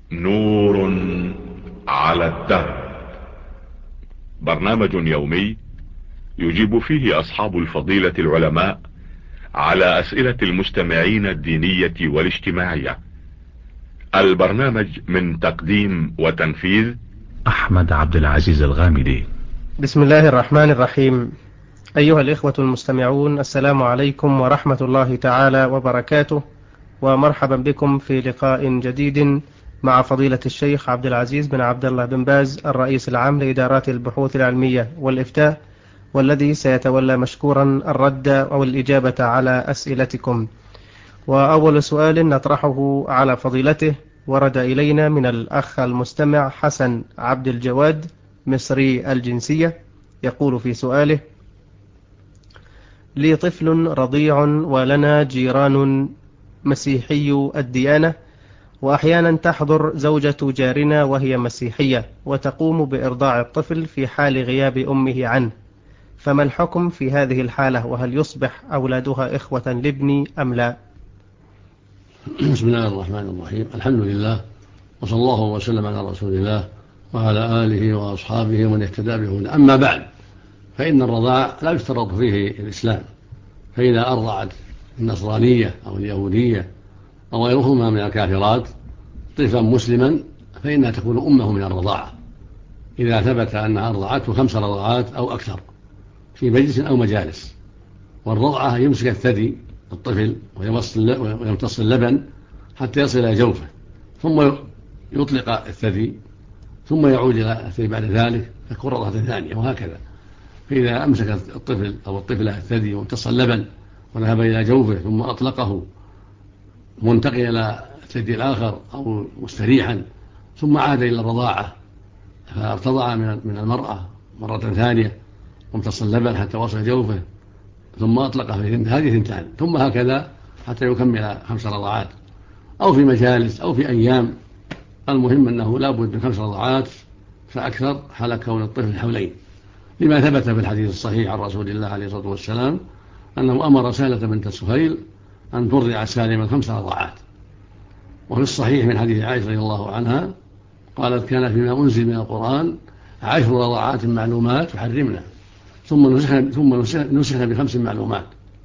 نور على الدرب. برنامج يومي يجيب فيه أصحاب الفضيلة العلماء على أسئلة المستمعين الدينية والاجتماعية. البرنامج من تقديم وتنفيذ أحمد عبد العزيز الغامدي. بسم الله الرحمن الرحيم. أيها الإخوة المستمعون، السلام عليكم ورحمة الله تعالى وبركاته، ومرحبا بكم في لقاء جديد مع فضيلة الشيخ عبد العزيز بن عبد الله بن باز، الرئيس العام لإدارات البحوث العلمية والإفتاء، والذي سيتولى مشكورا الرد أو الإجابة على أسئلتكم. وأول سؤال نطرحه على فضيلته ورد إلينا من الأخ المستمع حسن عبد الجواد، مصري الجنسية، يقول في سؤاله: لي طفل رضيع ولنا جيران مسيحي الديانة، وأحيانا تحضر زوجة جارنا وهي مسيحية وتقوم بإرضاع الطفل في حال غياب أمه عنه، فما الحكم في هذه الحالة؟ وهل يصبح أولادها إخوة لابني أم لا؟ بسم الله الرحمن الرحيم. الحمد لله، وصلى الله وسلم على رسول الله وعلى آله وأصحابه ومن اهتدى بهداه. أما بعد، فإن الرضاع لا يشترط فيه الإسلام، فإذا أرضعت النصرانية أو اليهودية أو غيرهما من الكافرات طفلا مسلما فإنها تكون أمه من الرضاعة، إذا ثبت أنها أرضعته 5 رضعات أو أكثر في مجلس أو مجالس. والرضعة يمسك الثدي الطفل ويمتص اللبن حتى يصل إلى جوفه، ثم يطلق الثدي، ثم يعود إلى الثدي بعد ذلك تكون رضعة ثانية، وهكذا. فإذا أمسك الطفل أو الطفلة الثدي وامتص اللبن وذهب إلى جوفه ثم أطلقه منتقل إلى الثدي الآخر أو مستريحا، ثم عاد إلى الرضاعة فارتضع من المرأة مرة ثانية وامتص اللبن حتى وصل جوفه، ثم أطلقه هذه 2، ثم هكذا حتى يكمل 5 رضعات، أو في مجالس أو في أيام. المهم أنه لا بد من 5 رضعات فأكثر حال كون الطفل حولين، لما ثبت في الحديث الصحيح عن رسول الله عليه الصلاة والسلام أنه أمر سهلة بنت سهيل أن ترضع سالما 5 رضعات. وفي الصحيح من حديث عائشة رضي الله عنها قالت: كان فيما أنزل من القرآن 10 رضعات معلومات يحرمنا، ثم نسخنا ب5 معلومات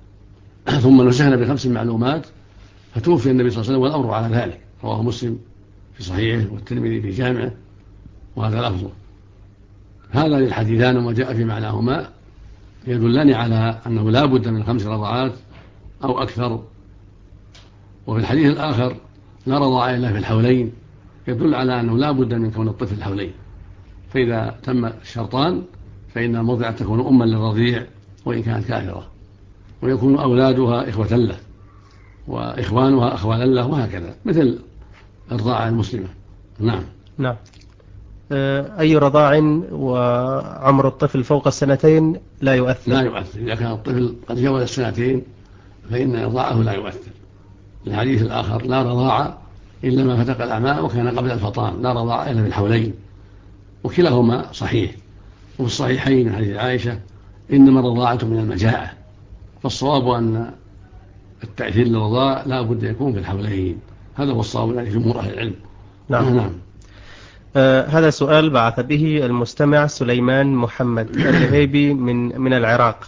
فتوفي النبي صلى الله عليه وسلم والأمر على ذلك. رواه مسلم في صحيحه والترمذي في جامعه، وهذا لفظه. هذا الحديثان وما جاء في معناهما يدلان على أنه لا بد من 5 رضعات أو أكثر. وفي الحديث الآخر: لا رضاع إلا في الحولين، يدل على أنه لا بد من كون الطفل الحولين. فإذا تم الشرطان فإن المرضعة تكون أما للرضيع وإن كانت كافرة، ويكون أولادها إخوة له وإخوانها أخوالا له، وهكذا مثل الرضاعة المسلمة. نعم. أي رضاع وعمر الطفل فوق 2 لا يؤثر؟ لا يؤثر. إذا كان الطفل قد جاوز 2 فإن رضاعه لا يؤثر. الحديث الآخر: لا رضاع إلا ما فتق الأعماء وكان قبل الفطام، لا رضاع إلا في الحولين. وكلاهما صحيح. وفي الصحيحين من حديث عائشة: إنما الرضاعة من المجاعة. فالصواب أن التأثير للرضاع لا بد يكون في الحولين، هذا هو الصواب الذي جمهور أهل العلم. نعم. هذا سؤال بعث به المستمع سليمان محمد الهيبي من العراق،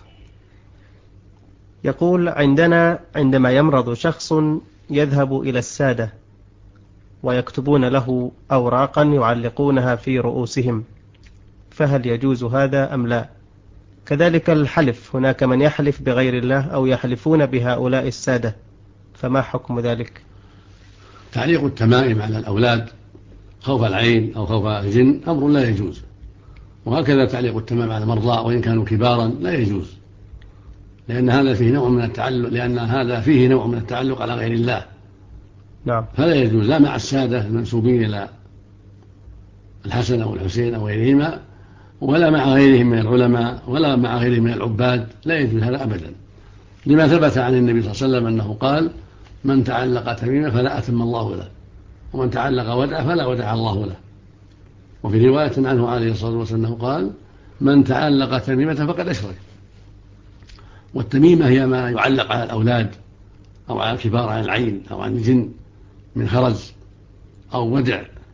يقول: عندما يمرض شخص يذهب إلى السادة ويكتبون له أوراقا يعلقونها في رؤوسهم، فهل يجوز هذا أم لا؟ كذلك الحلف، هناك من يحلف بغير الله أو يحلفون بهؤلاء السادة، فما حكم ذلك؟ تعليق التمائم على الأولاد خوف العين أو خوف الجن أمر لا يجوز، وهكذا تعليق التمائم على المرضى وإن كانوا كبارا لا يجوز، لأن هذا فيه نوع من التعلق على غير الله. نعم. فلا يجوز، لا مع السادة المنسوبين إلى الحسن أو الحسين أو غيرهما، ولا مع غيرهم من العلماء، ولا مع غيرهم من العباد، لا يجوز هذا أبدا، لما ثبت عن النبي صلى الله عليه وسلم أنه قال: من تعلق تميمة فلا أتم الله له، ومن تعلق ودع فلا ودع الله له. وفي رواية عنه عليه الصلاة والسلام أنه قال: من تعلق تميمة فقد أشرك. والتميمة هي ما يعلق على الأولاد أو على الكبار عن العين أو عن الجن من خرز أو ودع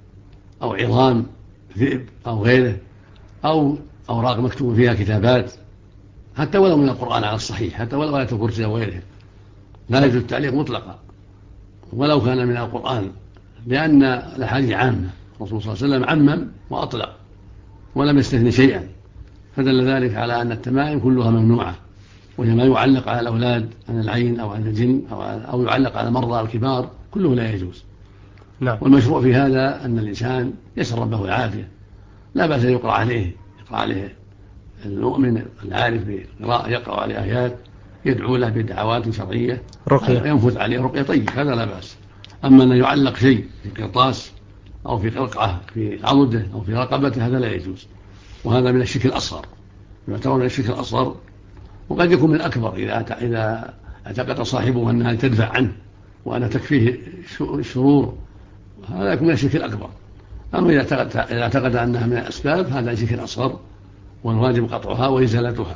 أو عظام ذئب أو غيره، أو أوراق مكتوب فيها كتابات، حتى ولو من القرآن على الصحيح، حتى ولو آية الكرسي أو غيره، لا يجوز التعليق مطلقا ولو كان من القرآن، لأن الأحاديث عامة، الرسول صلى الله عليه وسلم عمم وأطلق ولم يستثني شيئا، فدل ذلك على أن التمائم كلها ممنوعة، وهي ما يعلق على الأولاد عن العين أو عن الجن أو يعلق على المرضى الكبار كله لا يجوز. نعم. والمشروع في هذا أن الإنسان يسأل ربه العافية، لا بأس يقرأ عليه المؤمن العارف بقراءة، يقرأ عليه آيات، يدعو له بدعوات شرعية، رقية، ينفذ عليه رقية، طيب، هذا لا بأس. أما أن يعلق شيء في قرطاس أو في قرقعة في عضده أو في رقبته هذا لا يجوز، وهذا من الشرك الأصغر، يعتبر من الشرك الأصغر، وقد يكون من الأكبر إذا اعتقد صاحبه أنها تدفع عنه وأن تكفيه الشرور، هذا يكون من الشرك الأكبر. أما إذا اعتقد أنها من الأسباب هذا الشرك الأصغر، والواجب قطعها وإزالتها.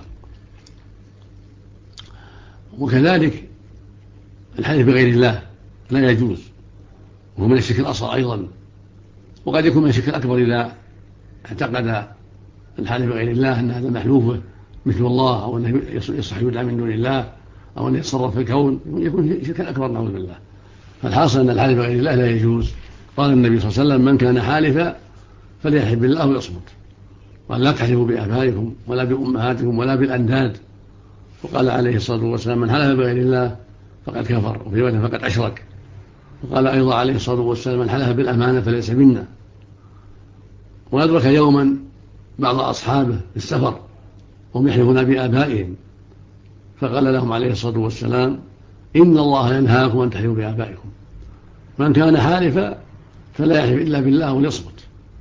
وكذلك الحلف بغير الله لا يجوز، وهو من الشرك الأصغر أيضا، وقد يكون من الشرك الأكبر إذا اعتقد الحلف بغير الله أن هذا محلوفه مثل الله، أو أنه يصح يدعى من دون الله، أو أنه يتصرف في الكون، يكون شركا أكبر نعوذ بالله. فالحاصل أن الحلف بغير الله لا يجوز. قال النبي صلى الله عليه وسلم: من كان حالفا فليحلف بالله ويصمت، وأن لا تحلفوا بآبائكم ولا بأمهاتكم ولا بالأنداد. وقال عليه الصلاة والسلام: من حلف بغير الله فقد كفر، وفي رواية فقد أشرك. وقال أيضا عليه الصلاة والسلام: من حلف بالأمانة فليس منا. وأدرك يوما بعض أصحابه في السفر هم يحلفون بآبائهم، فقال لهم عليه الصلاة والسلام: إن الله ينهاكم أن تحلفوا بآبائكم، من كان حالفا فلا يحلف إلا بالله وليصمت.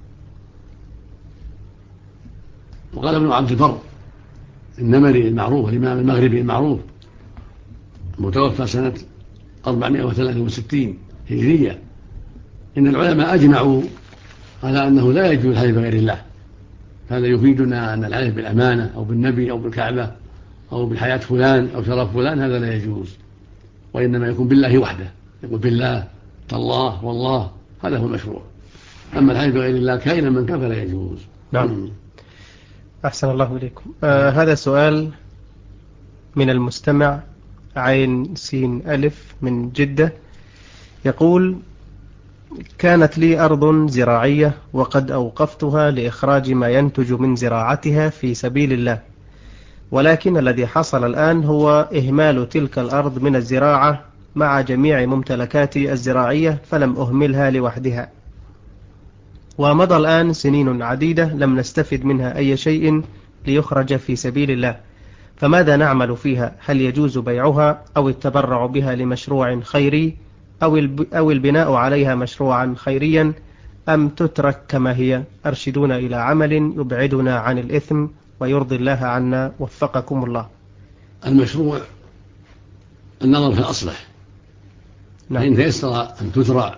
وقال ابن عبد البر النمري المعروف، الإمام المغربي المعروف، متوفى سنة 463 هجرية: إن العلماء أجمعوا على أنه لا يجوز الحلف بغير الله. هذا يفيدنا أن الحلف بالأمانة أو بالنبي أو بالكعبة أو بالحياة فلان أو شرف فلان هذا لا يجوز، وإنما يكون بالله وحده، يقول بالله تالله والله، هذا هو المشروع. أما الحلف بغير الله كائنا من كان فلا يجوز. نعم. أحسن الله إليكم. هذا سؤال من المستمع عين سين ألف من جدة، يقول: كانت لي أرض زراعية وقد أوقفتها لإخراج ما ينتج من زراعتها في سبيل الله، ولكن الذي حصل الآن هو إهمال تلك الأرض من الزراعة مع جميع ممتلكاتي الزراعية، فلم أهملها لوحدها، ومضى الآن سنين عديدة لم نستفد منها أي شيء ليخرج في سبيل الله، فماذا نعمل فيها؟ هل يجوز بيعها أو التبرع بها لمشروع خيري أو البناء عليها مشروعا خيريا، أم تترك كما هي؟ أرشدونا إلى عمل يبعدنا عن الإثم ويرضي الله عنا، وفقكم الله. المشروع النظر في الأصلح. نعم. فإن تيسر أن تزرع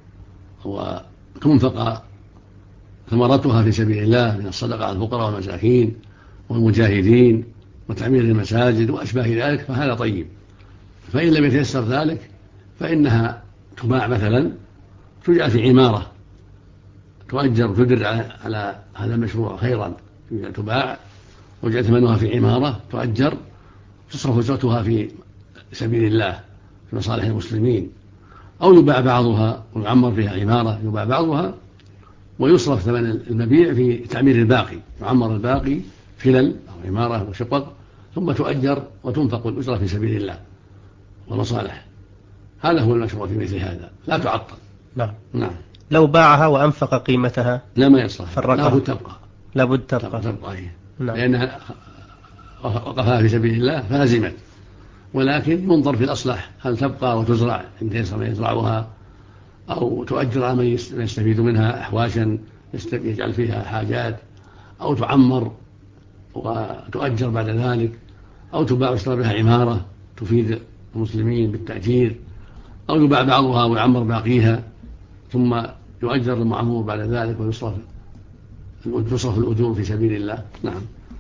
وتنفق ثمرتها في سبيل الله من الصدقة على الفقراء والمساكين والمجاهدين وتعمير المساجد وأشباه ذلك فهذا طيب. فإن لم يتيسر ذلك فإنها تباع مثلا، تجعل في عمارة، تؤجر وتدر على هذا المشروع خيرا، تباع وجعل ثمنها في عمارة تؤجر، تصرف أجرتها في سبيل الله في مصالح المسلمين، أو يباع بعضها ويعمر فيها عمارة، يباع بعضها ويصرف ثمن المبيع في تعمير الباقي، يعمر الباقي فلل أو عمارة وشقق، ثم تؤجر وتنفق الأجرة في سبيل الله ومصالح. هذا هو المشروع في مثل هذا، لا تعطل. نعم. لو باعها وأنفق قيمتها لا، ما يصلح، لابد تبقى نعم. لأنها وقفها في سبيل الله فلزمت، ولكن ينظر في الأصلح، هل تبقى وتزرع إن تيسر من يزرعها، أو تؤجر على من يستفيد منها أحواشا يجعل فيها حاجات، أو تعمر وتؤجر بعد ذلك، أو تباع ويشترى بها عمارة تفيد المسلمين بالتأجير، أو يباع بعضها ويعمر باقيها ثم يؤجر المعمور بعد ذلك ويصرف الأجور في سبيل الله. نعم.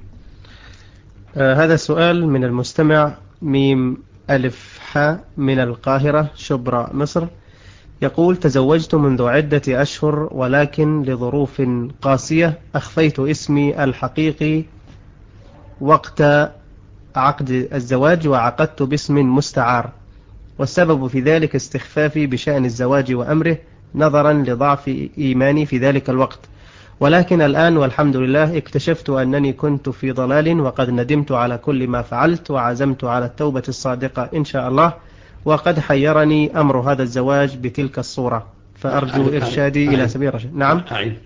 هذا السؤال من المستمع ميم ألف حاء من القاهرة شبرا مصر، يقول: تزوجت منذ عدة أشهر، ولكن لظروف قاسية أخفيت اسمي الحقيقي وقت عقد الزواج، وعقدت باسم مستعار، والسبب في ذلك استخفافي بشأن الزواج وأمره نظرا لضعف إيماني في ذلك الوقت. ولكن الآن والحمد لله اكتشفت أنني كنت في ضلال، وقد ندمت على كل ما فعلت، وعزمت على التوبة الصادقة إن شاء الله، وقد حيرني أمر هذا الزواج بتلك الصورة، فأرجو إرشادي إلى سبيل الرشاد. نعم.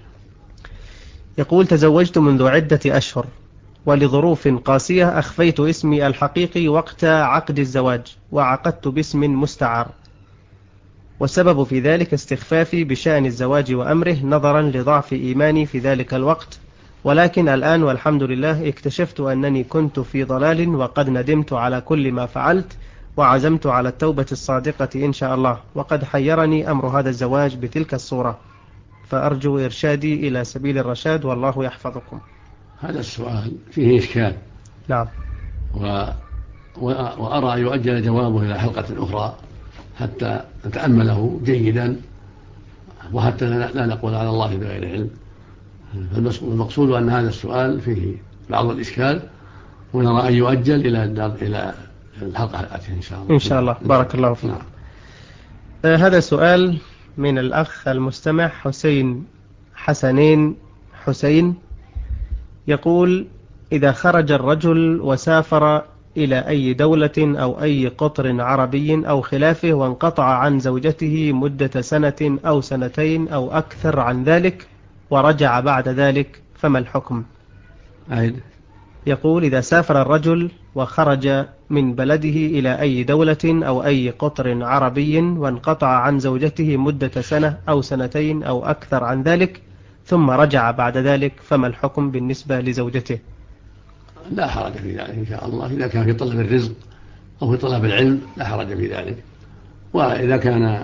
يقول: تزوجت منذ عدة أشهر، ولظروف قاسية أخفيت اسمي الحقيقي وقت عقد الزواج، وعقدت باسم مستعار، والسبب في ذلك استخفافي بشأن الزواج وأمره نظرا لضعف إيماني في ذلك الوقت. ولكن الآن والحمد لله اكتشفت أنني كنت في ضلال، وقد ندمت على كل ما فعلت، وعزمت على التوبة الصادقة إن شاء الله، وقد حيرني أمر هذا الزواج بتلك الصورة، فأرجو إرشادي إلى سبيل الرشاد، والله يحفظكم. هذا السؤال فيه إشكال. نعم. وأرى أن يؤجل جوابه إلى حلقة أخرى حتى نتأمله جيدا، وحتى لا نقول على الله بغير علم. فالمقصود أن هذا السؤال فيه بعض الإشكال، ونرى أن يؤجل إلى الحلقة الآتية إن شاء الله. إن شاء الله. بارك الله فيك. هذا سؤال من الأخ المستمع حسنين حسين، يقول: إذا خرج الرجل وسافر إلى أي دولة أو أي قطر عربي أو خلافه، وانقطع عن زوجته مدة سنة أو سنتين أو أكثر عن ذلك، ورجع بعد ذلك، فما الحكم؟ يقول: إذا سافر الرجل وخرج من بلده إلى أي دولة أو أي قطر عربي، وانقطع عن زوجته مدة سنة أو سنتين أو أكثر عن ذلك، ثم رجع بعد ذلك، فما الحكم بالنسبة لزوجته؟ لا حرج في ذلك إن شاء الله، إذا كان في طلب الرزق أو في طلب العلم لا حرج في ذلك. وإذا كان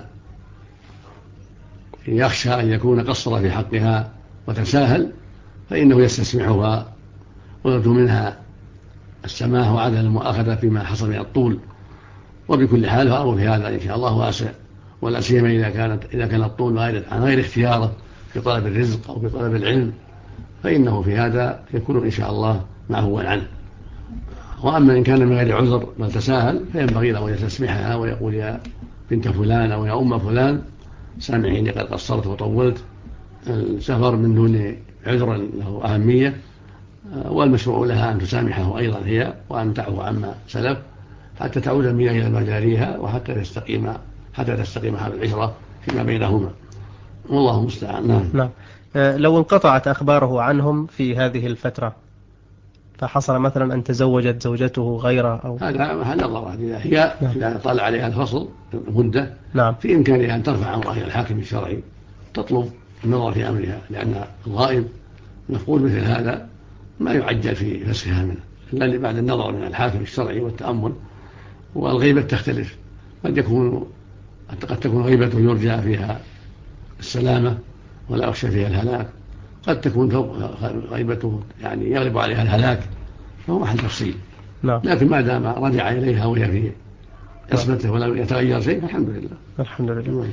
يخشى أن يكون قصر في حقها وتساهل، فإنه يستسمحها ويرجو منها السماح وعدم المؤاخذة فيما حصل من الطول. وبكل حال فأمر في هذا إن شاء الله واسع، ولا سيما إذا كان الطول عن غير اختياره في طلب الرزق أو في طلب العلم، فإنه في هذا يكون إن شاء الله معفوا عنه. وأما إن كان من غير عذر بل تساهل، فينبغي له أن يستسمحها ويقول: يا بنت فلان أو يا أم فلان سامحيني قد قصرت وطولت. السفر من دون عذر له أهمية، والمشروع لها أن تسامحه أيضا هي، وأن تعفو عما سلف حتى تعود المياه إلى مجاريها، وحتى تستقيم هذه العشرة فيما بينهما، والله المستعان. نعم. لو انقطعت أخباره عنهم في هذه الفترة، فحصل مثلا أن تزوجت زوجته غيره أو هذا نظر إذا طال عليها الفصل مدة، نعم، في إمكانها أن ترفع أمرها إلى الحاكم الشرعي تطلب النظر في أمرها، لأن الغائب مفقود مثل هذا ما يعجل في فسخها منه إلا بعد النظر من الحاكم الشرعي والتأمل. والغيبة تختلف، قد تكون غيبته يرجى فيها السلامة ولا يخشى فيها الهلاك، قد تكون غيبته يعني يغلب عليها الهلاك، فهو محل تفصيل. لكن ما دام رجع إليها وهي في عصمته ولم يتغير شيء فالحمد لله. الحمد لله.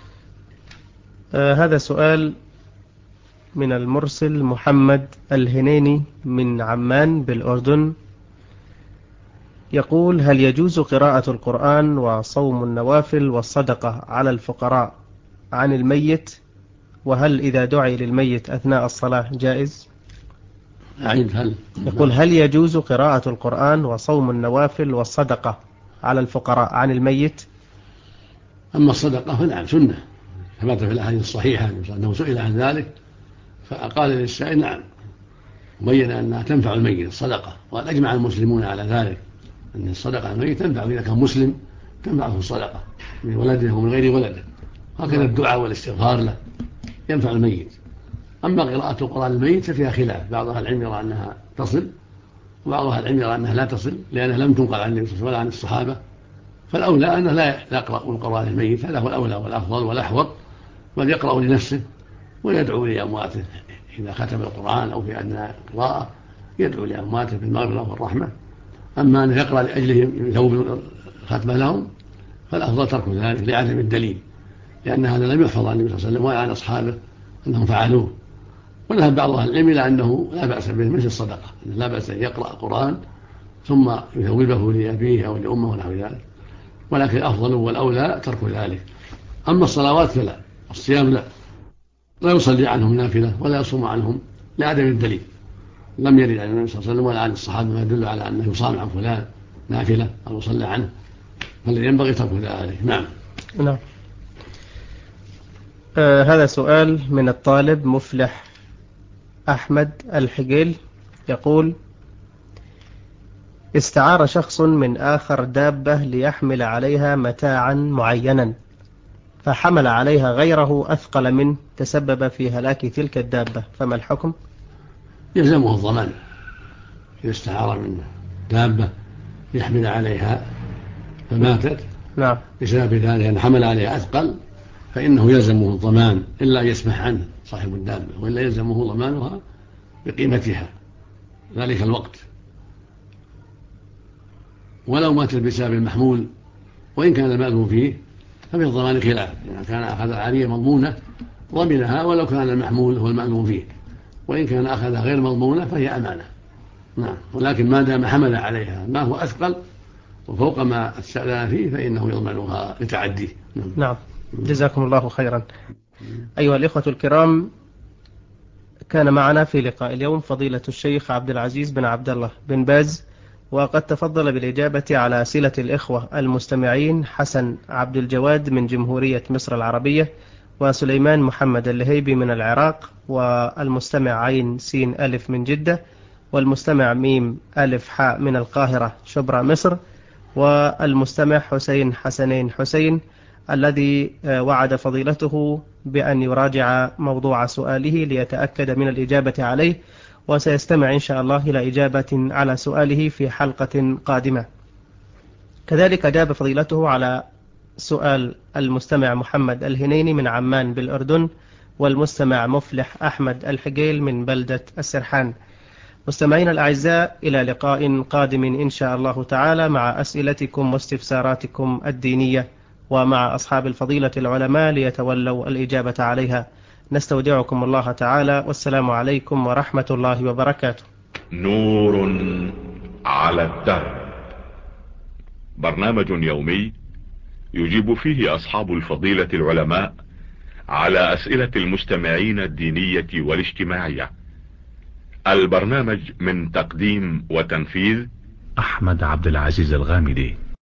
هذا سؤال من المرسل محمد الهنيني من عمان بالأردن، يقول: هل يجوز قراءة القرآن وصوم النوافل والصدقة على الفقراء عن الميت؟ وهل إذا دعي للميت أثناء الصلاة جائز؟ يقول: هل يجوز قراءة القرآن وصوم النوافل والصدقة على الفقراء عن الميت؟ أما الصدقة فنعم سنة، ثبت في الأحاديث الصحيحة أنه سئل عن ذلك فقال للسائل نعم، وبين أنها تنفع الميت الصدقة، وقد أجمع المسلمون على ذلك أن الصدقة على الميت تنفع، إذا كان مسلم تنفعه الصدقة من ولده ومن غير ولده، هكذا الدعاء والاستغفار له ينفع الميت. أما قراءة القرآن الميت ففيها خلاف، بعض أهل العلم يرى أنها تصل، وبعض أهل العلم يرى أنها لا تصل، لأنها لم تنقل عن النبي صلى الله عليه وسلم ولا عن الصحابة. فالأولى أنه لا يقرأ القرآن الميت، هذا هو الأولى والأفضل والأحوط، بل يقرأ لنفسه ويدعو لأمواته إذا ختم القرآن أو في أثناء القراءة يدعو لأمواته بالمغفرة والرحمة. أما أن يقرأ لأجلهم يثوب ختم لهم فالأفضل ترك ذلك لعدم الدليل، لأن هذا لم يحفظ عن النبي صلى الله عليه وسلم ولا عن أصحابه أنهم فعلوه. وذهب بعض أهل العلم إلى أنه لا بأس به مثل الصدقة، لا بأس أن يقرأ القرآن ثم يثوبه لأبيه أو لأمه ونحو ذلك، ولكن الأفضل والأولى ترك ذلك. أما الصلوات فلا، الصيام لا يصلي عنهم نافلة ولا يصوم عنهم لعدم الدليل، لم يرد عن النبي صلى الله عليه وسلم ولا عن الصحابة ما يدل على أنه يصام عن فلان نافلة أو يصلى عنه، بل ينبغي ترك ذلك. نعم. هذا سؤال من الطالب مفلح أحمد الحجيل، يقول: استعار شخص من آخر دابة ليحمل عليها متاعا معينا، فحمل عليها غيره أثقل منه تسبب في هلاك تلك الدابة، فما الحكم؟ يلزمه الضمان. إذا استعار من دابة يحمل عليها فماتت نعم بسبب ذلك أن حمل عليها أثقل، فإنه يلزمه الضمان إلا أن يسمح عنه صاحب الدابة، وإلا يلزمه ضمانها بقيمتها ذلك الوقت، ولو ماتت بسبب المحمول وإن كان المألوف فيه ففي الضمان خلاف. إذا كان أخذ العارية مضمونة ضمنها ولو كان المحمول هو المألوف فيه، وإن كان أخذها غير مضمونة فهي أمانة. نعم. ولكن ما دام حمل عليها ما هو أثقل وفوق ما استأذن فيه فإنه يضمنها لتعديه. نعم. جزاكم الله خيرا. أيها الإخوة الكرام، كان معنا في لقاء اليوم فضيلة الشيخ عبد العزيز بن عبد الله بن باز، وقد تفضل بالإجابة على أسئلة الإخوة المستمعين حسن عبد الجواد من جمهورية مصر العربية، وسليمان محمد اللهيبي من العراق، والمستمع عين سين ألف من جدة، والمستمع ميم ألف حاء من القاهرة شبرا مصر، والمستمع حسين حسنين حسين الذي وعد فضيلته بأن يراجع موضوع سؤاله ليتأكد من الإجابة عليه، وسيستمع إن شاء الله إلى إجابة على سؤاله في حلقة قادمة. كذلك أجاب فضيلته على سؤال المستمع محمد الهنيني من عمان بالأردن، والمستمع مفلح أحمد الحجيل من بلدة السرحان. مستمعين الأعزاء، إلى لقاء قادم إن شاء الله تعالى مع أسئلتكم واستفساراتكم الدينية، ومع أصحاب الفضيلة العلماء ليتولوا الإجابة عليها. نستودعكم الله تعالى، والسلام عليكم ورحمة الله وبركاته. نور على الدرب، برنامج يومي يجيب فيه أصحاب الفضيلة العلماء على أسئلة المستمعين الدينية والاجتماعية. البرنامج من تقديم وتنفيذ أحمد عبد العزيز الغامدي.